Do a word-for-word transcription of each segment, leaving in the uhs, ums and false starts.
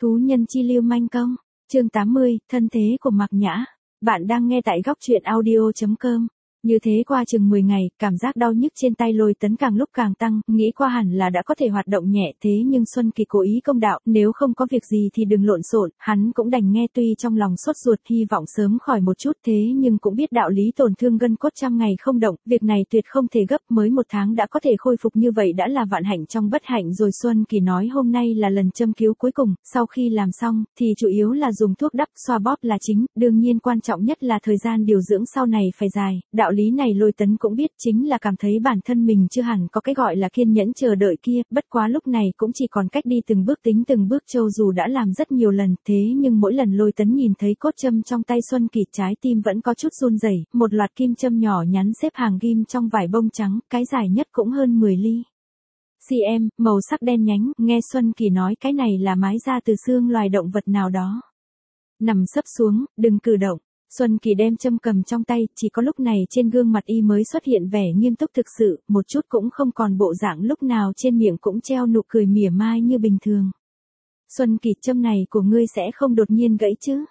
Thú nhân chi lưu manh công, chương tám mươi, thân thế của Mạc Nhã. Bạn đang nghe tại góc truyện audio chấm com. Như thế qua chừng mười ngày, cảm giác đau nhức trên tay Lôi Tấn càng lúc càng tăng, nghĩ qua hẳn là đã có thể hoạt động nhẹ, thế nhưng Xuân Kỳ cố ý công đạo, nếu không có việc gì thì đừng lộn xộn, hắn cũng đành nghe, tuy trong lòng sốt ruột hy vọng sớm khỏi một chút, thế nhưng cũng biết đạo lý tổn thương gân cốt trăm ngày không động, việc này tuyệt không thể gấp, mới một tháng đã có thể khôi phục như vậy đã là vạn hạnh trong bất hạnh rồi. Xuân Kỳ nói hôm nay là lần châm cứu cuối cùng, sau khi làm xong, thì chủ yếu là dùng thuốc đắp, xoa bóp là chính, đương nhiên quan trọng nhất là thời gian điều dưỡng sau này phải dài, đạo lý này Lôi Tấn cũng biết, chính là cảm thấy bản thân mình chưa hẳn có cái gọi là kiên nhẫn chờ đợi kia, bất quá lúc này cũng chỉ còn cách đi từng bước tính từng bước, châu dù đã làm rất nhiều lần, thế nhưng mỗi lần Lôi Tấn nhìn thấy cốt châm trong tay Xuân Kỳ, trái tim vẫn có chút run rẩy, một loạt kim châm nhỏ nhắn xếp hàng ghim trong vải bông trắng, cái dài nhất cũng hơn mười ly. xê em, màu sắc đen nhánh, nghe Xuân Kỳ nói cái này là mái da từ xương loài động vật nào đó. Nằm sấp xuống, đừng cử động. Xuân Kỳ đem châm cầm trong tay, chỉ có lúc này trên gương mặt y mới xuất hiện vẻ nghiêm túc thực sự, một chút cũng không còn bộ dạng lúc nào trên miệng cũng treo nụ cười mỉa mai như bình thường. Xuân Kỳ, châm này của ngươi sẽ không đột nhiên gãy chứ?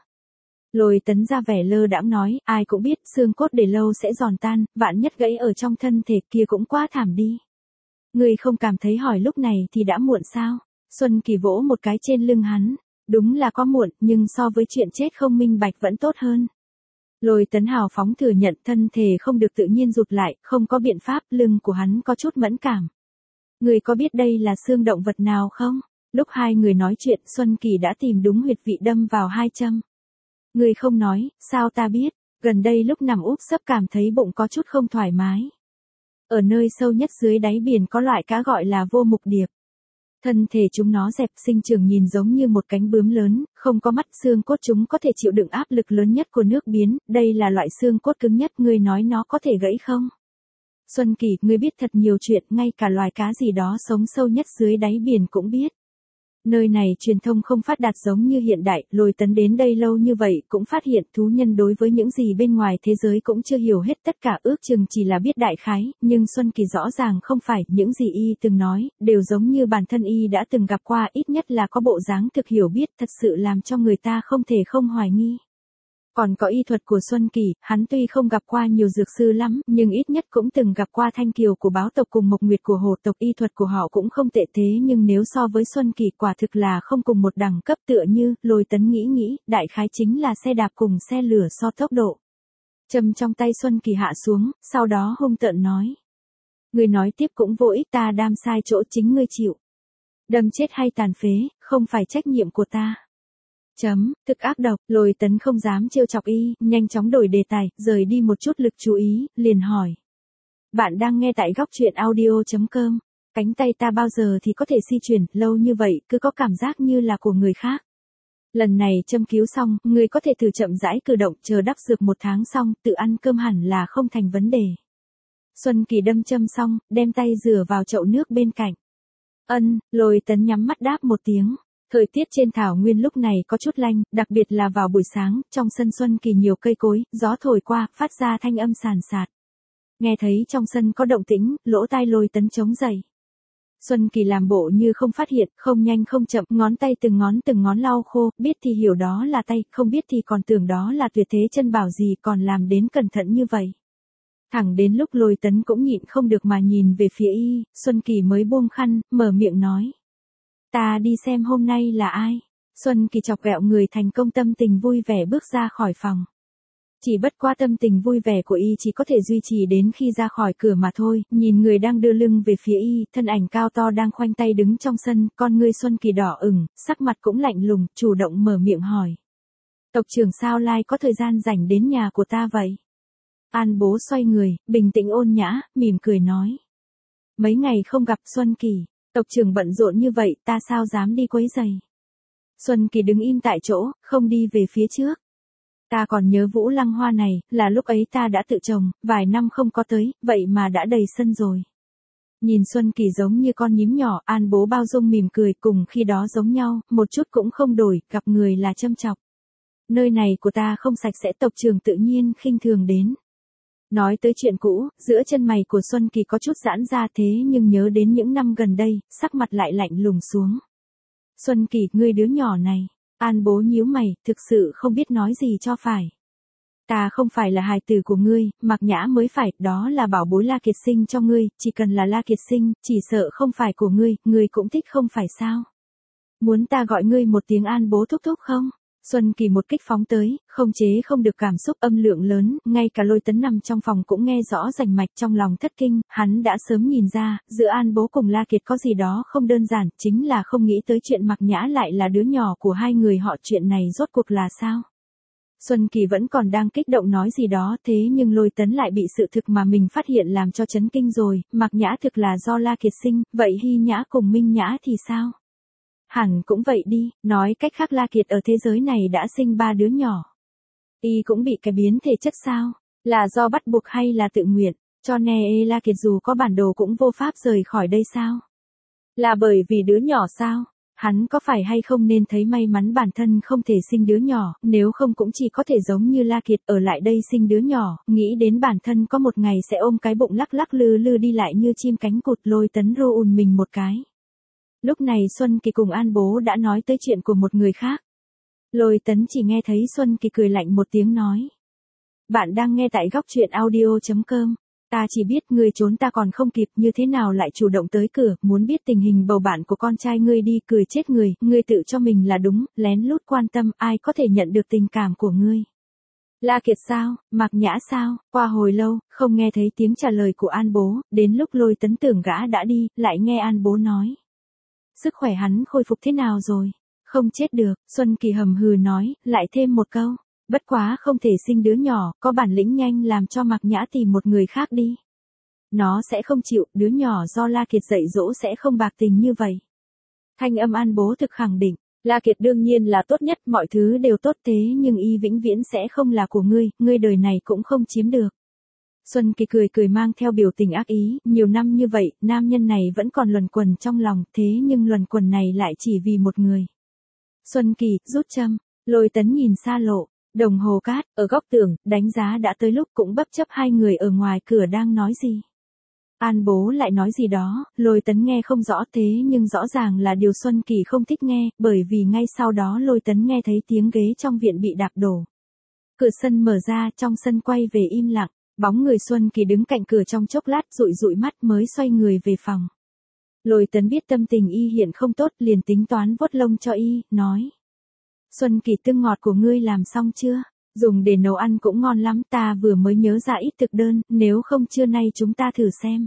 Lôi Tấn ra vẻ lơ đãng nói, ai cũng biết xương cốt để lâu sẽ giòn tan, vạn nhất gãy ở trong thân thể kia cũng quá thảm đi. Ngươi không cảm thấy hỏi lúc này thì đã muộn sao? Xuân Kỳ vỗ một cái trên lưng hắn, đúng là có muộn, nhưng so với chuyện chết không minh bạch vẫn tốt hơn. Lôi Tấn hào phóng thừa nhận, thân thể không được tự nhiên rụt lại, không có biện pháp, lưng của hắn có chút mẫn cảm. Người có biết đây là xương động vật nào không? Lúc hai người nói chuyện, Xuân Kỳ đã tìm đúng huyệt vị đâm vào hai châm. Người không nói, sao ta biết, gần đây lúc nằm úp sấp cảm thấy bụng có chút không thoải mái. Ở nơi sâu nhất dưới đáy biển có loại cá gọi là vô mục điệp. Thân thể chúng nó dẹp, sinh trưởng nhìn giống như một cánh bướm lớn, không có mắt, xương cốt chúng có thể chịu đựng áp lực lớn nhất của nước biển, đây là loại xương cốt cứng nhất, ngươi nói nó có thể gãy không? Xuân Kỳ, ngươi biết thật nhiều chuyện, ngay cả loài cá gì đó sống sâu nhất dưới đáy biển cũng biết. Nơi này truyền thông không phát đạt giống như hiện đại, Lôi Tấn đến đây lâu như vậy cũng phát hiện thú nhân đối với những gì bên ngoài thế giới cũng chưa hiểu hết tất cả, ước chừng chỉ là biết đại khái, nhưng Xuân Kỳ rõ ràng không phải, những gì y từng nói, đều giống như bản thân y đã từng gặp qua, ít nhất là có bộ dáng thực hiểu biết, thật sự làm cho người ta không thể không hoài nghi. Còn có y thuật của Xuân Kỳ, hắn tuy không gặp qua nhiều dược sư lắm, nhưng ít nhất cũng từng gặp qua Thanh Kiều của báo tộc cùng Mộc Nguyệt của hồ tộc, y thuật của họ cũng không tệ, thế nhưng nếu so với Xuân Kỳ quả thực là không cùng một đẳng cấp, tựa như, Lôi Tấn nghĩ nghĩ, đại khái chính là xe đạp cùng xe lửa so tốc độ. Châm trong tay Xuân Kỳ hạ xuống, sau đó hung tợn nói. Người nói tiếp cũng vô ích, ta đam sai chỗ, chính ngươi chịu. Đâm chết hay tàn phế, không phải trách nhiệm của ta. Chấm, thực ác độc, Lôi Tấn không dám trêu chọc y, nhanh chóng đổi đề tài, rời đi một chút lực chú ý, liền hỏi. Bạn đang nghe tại góc truyện audio chấm com, cánh tay ta bao giờ thì có thể di chuyển, lâu như vậy, cứ có cảm giác như là của người khác. Lần này châm cứu xong, người có thể thử chậm rãi cử động, chờ đắp dược một tháng xong, tự ăn cơm hẳn là không thành vấn đề. Xuân Kỳ đâm châm xong, đem tay rửa vào chậu nước bên cạnh. Ân, Lôi Tấn nhắm mắt đáp một tiếng. Thời tiết trên thảo nguyên lúc này có chút lạnh, đặc biệt là vào buổi sáng, trong sân Xuân Kỳ nhiều cây cối, gió thổi qua, phát ra thanh âm sàn sạt. Nghe thấy trong sân có động tĩnh, lỗ tai Lôi Tấn trống dậy. Xuân Kỳ làm bộ như không phát hiện, không nhanh không chậm, ngón tay từng ngón từng ngón lau khô, biết thì hiểu đó là tay, không biết thì còn tưởng đó là tuyệt thế chân bảo gì, còn làm đến cẩn thận như vậy. Thẳng đến lúc Lôi Tấn cũng nhịn không được mà nhìn về phía y, Xuân Kỳ mới buông khăn, mở miệng nói. Ta đi xem hôm nay là ai. Xuân Kỳ chọc ghẹo người thành công, tâm tình vui vẻ bước ra khỏi phòng. Chỉ bất qua tâm tình vui vẻ của y chỉ có thể duy trì đến khi ra khỏi cửa mà thôi, nhìn người đang đưa lưng về phía y, thân ảnh cao to đang khoanh tay đứng trong sân, con ngươi Xuân Kỳ đỏ ửng, sắc mặt cũng lạnh lùng, chủ động mở miệng hỏi. Tộc trưởng sao lai có thời gian rảnh đến nhà của ta vậy? An Bố xoay người, bình tĩnh ôn nhã, mỉm cười nói. Mấy ngày không gặp Xuân Kỳ. Tộc trưởng bận rộn như vậy, ta sao dám đi quấy rầy. Xuân Kỳ đứng im tại chỗ, không đi về phía trước. Ta còn nhớ Vũ Lăng Hoa này, là lúc ấy ta đã tự trồng, vài năm không có tới, vậy mà đã đầy sân rồi. Nhìn Xuân Kỳ giống như con nhím nhỏ, An Bố bao dung mỉm cười, cùng khi đó giống nhau, một chút cũng không đổi, gặp người là châm chọc. Nơi này của ta không sạch sẽ, tộc trưởng tự nhiên khinh thường đến. Nói tới chuyện cũ, giữa chân mày của Xuân Kỳ có chút giãn ra, thế nhưng nhớ đến những năm gần đây, sắc mặt lại lạnh lùng xuống. Xuân Kỳ, ngươi đứa nhỏ này. An Bố nhíu mày, thực sự không biết nói gì cho phải. Ta không phải là hài tử của ngươi, Mạc Nhã mới phải, đó là bảo bối La Kiệt sinh cho ngươi, chỉ cần là La Kiệt sinh, chỉ sợ không phải của ngươi, ngươi cũng thích không phải sao? Muốn ta gọi ngươi một tiếng An Bố thúc thúc không? Xuân Kỳ một kích phóng tới, không chế không được cảm xúc âm lượng lớn, ngay cả Lôi Tấn nằm trong phòng cũng nghe rõ rành mạch trong lòng thất kinh, hắn đã sớm nhìn ra, giữa An Bố cùng La Kiệt có gì đó không đơn giản, chính là không nghĩ tới chuyện Mạc Nhã lại là đứa nhỏ của hai người họ, chuyện này rốt cuộc là sao? Xuân Kỳ vẫn còn đang kích động nói gì đó, thế nhưng Lôi Tấn lại bị sự thực mà mình phát hiện làm cho chấn kinh rồi, Mạc Nhã thực là do La Kiệt sinh, vậy Hy Nhã cùng Minh Nhã thì sao? Hẳn cũng vậy đi, nói cách khác La Kiệt ở thế giới này đã sinh ba đứa nhỏ. Y cũng bị cái biến thể chất sao? Là do bắt buộc hay là tự nguyện? Cho nên La Kiệt dù có bản đồ cũng vô pháp rời khỏi đây sao? Là bởi vì đứa nhỏ sao? Hắn có phải hay không nên thấy may mắn bản thân không thể sinh đứa nhỏ, nếu không cũng chỉ có thể giống như La Kiệt ở lại đây sinh đứa nhỏ, nghĩ đến bản thân có một ngày sẽ ôm cái bụng lắc lắc lư lư đi lại như chim cánh cụt. Lôi Tấn rô ùn mình một cái. Lúc này Xuân Kỳ cùng An Bố đã nói tới chuyện của một người khác. Lôi Tấn chỉ nghe thấy Xuân Kỳ cười lạnh một tiếng nói. Bạn đang nghe tại góc truyện audio.com. Ta chỉ biết ngươi trốn ta còn không kịp, như thế nào lại chủ động tới cửa, muốn biết tình hình bầu bạn của con trai ngươi đi, cười chết người, ngươi tự cho mình là đúng, lén lút quan tâm, ai có thể nhận được tình cảm của ngươi. La Kiệt sao, Mạc Nhã sao, qua hồi lâu, không nghe thấy tiếng trả lời của An Bố, đến lúc Lôi Tấn tưởng gã đã đi, lại nghe An Bố nói. Sức khỏe hắn khôi phục thế nào rồi? Không chết được, Xuân Kỳ hầm hừ nói, lại thêm một câu. Bất quá không thể sinh đứa nhỏ, có bản lĩnh nhanh làm cho Mạc Nhã tìm một người khác đi. Nó sẽ không chịu, đứa nhỏ do La Kiệt dạy dỗ sẽ không bạc tình như vậy. Thanh âm An Bố thực khẳng định, La Kiệt đương nhiên là tốt nhất, mọi thứ đều tốt thế nhưng y vĩnh viễn sẽ không là của ngươi, ngươi đời này cũng không chiếm được. Xuân Kỳ cười cười mang theo biểu tình ác ý, nhiều năm như vậy, nam nhân này vẫn còn luẩn quẩn trong lòng, thế nhưng luẩn quẩn này lại chỉ vì một người. Xuân Kỳ, rút châm, Lôi Tấn nhìn xa lộ. Đồng hồ cát, ở góc tường, đánh giá đã tới lúc cũng bất chấp hai người ở ngoài cửa đang nói gì. An Bố lại nói gì đó, Lôi Tấn nghe không rõ thế nhưng rõ ràng là điều Xuân Kỳ không thích nghe, bởi vì ngay sau đó Lôi Tấn nghe thấy tiếng ghế trong viện bị đạp đổ. Cửa sân mở ra, trong sân quay về im lặng, bóng người Xuân Kỳ đứng cạnh cửa trong chốc lát dụi dụi mắt mới xoay người về phòng. Lôi Tấn biết tâm tình y hiện không tốt liền tính toán vuốt lông cho y, nói. Xuân Kỳ, tương ngọt của ngươi làm xong chưa? Dùng để nấu ăn cũng ngon lắm, ta vừa mới nhớ ra ít thực đơn, nếu không trưa nay chúng ta thử xem.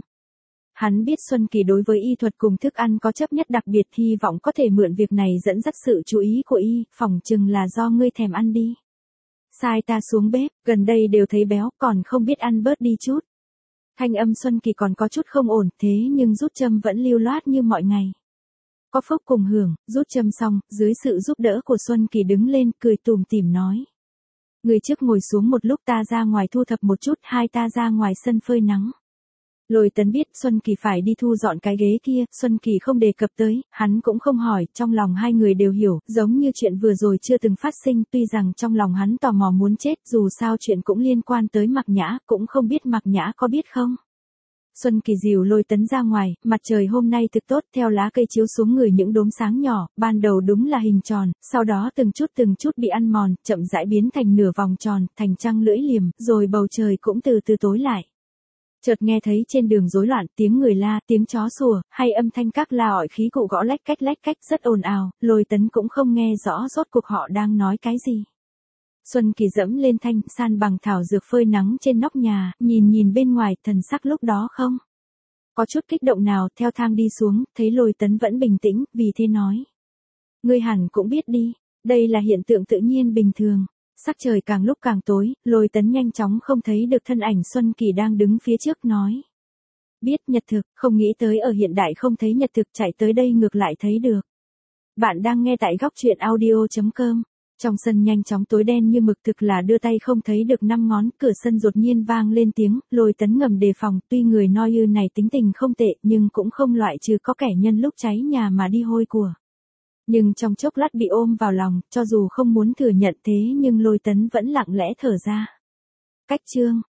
Hắn biết Xuân Kỳ đối với y thuật cùng thức ăn có chấp nhất đặc biệt, hy vọng có thể mượn việc này dẫn dắt sự chú ý của y, phỏng chừng là do ngươi thèm ăn đi. Sai ta xuống bếp, gần đây đều thấy béo, còn không biết ăn bớt đi chút. Thanh âm Xuân Kỳ còn có chút không ổn, thế nhưng rút châm vẫn lưu loát như mọi ngày. Có phúc cùng hưởng, rút châm xong, dưới sự giúp đỡ của Xuân Kỳ đứng lên, cười tủm tỉm nói. Người trước ngồi xuống một lúc, ta ra ngoài thu thập một chút, hai ta ra ngoài sân phơi nắng. Lôi Tấn biết Xuân Kỳ phải đi thu dọn cái ghế kia, Xuân Kỳ không đề cập tới, hắn cũng không hỏi, trong lòng hai người đều hiểu, giống như chuyện vừa rồi chưa từng phát sinh, tuy rằng trong lòng hắn tò mò muốn chết, dù sao chuyện cũng liên quan tới Mạc Nhã, cũng không biết Mạc Nhã có biết không. Xuân Kỳ dìu Lôi Tấn ra ngoài, mặt trời hôm nay thực tốt, theo lá cây chiếu xuống người những đốm sáng nhỏ, ban đầu đúng là hình tròn, sau đó từng chút từng chút bị ăn mòn, chậm rãi biến thành nửa vòng tròn, thành trăng lưỡi liềm, rồi bầu trời cũng từ từ tối lại. Chợt nghe thấy trên đường rối loạn, tiếng người la, tiếng chó sủa, hay âm thanh các la ỏi khí cụ gõ lách cách lách cách rất ồn ào, Lôi Tấn cũng không nghe rõ rốt cuộc họ đang nói cái gì. Xuân Kỳ dẫm lên thanh san bằng thảo dược phơi nắng trên nóc nhà, nhìn nhìn bên ngoài, thần sắc lúc đó không có chút kích động nào, theo thang đi xuống, thấy Lôi Tấn vẫn bình tĩnh, vì thế nói. Ngươi hẳn cũng biết đi, đây là hiện tượng tự nhiên bình thường. Sắc trời càng lúc càng tối, Lôi Tấn nhanh chóng không thấy được thân ảnh Xuân Kỳ đang đứng phía trước nói. Biết nhật thực, không nghĩ tới ở hiện đại không thấy nhật thực, chạy tới đây ngược lại thấy được. Bạn đang nghe tại góc truyện audio.com. Trong sân nhanh chóng tối đen như mực, thực là đưa tay không thấy được năm ngón, cửa sân đột nhiên vang lên tiếng, Lôi Tấn ngầm đề phòng, tuy người noi ư này tính tình không tệ, nhưng cũng không loại trừ có kẻ nhân lúc cháy nhà mà đi hôi của. Nhưng trong chốc lát bị ôm vào lòng, cho dù không muốn thừa nhận thế nhưng Lôi Tấn vẫn lặng lẽ thở ra. Cách chương,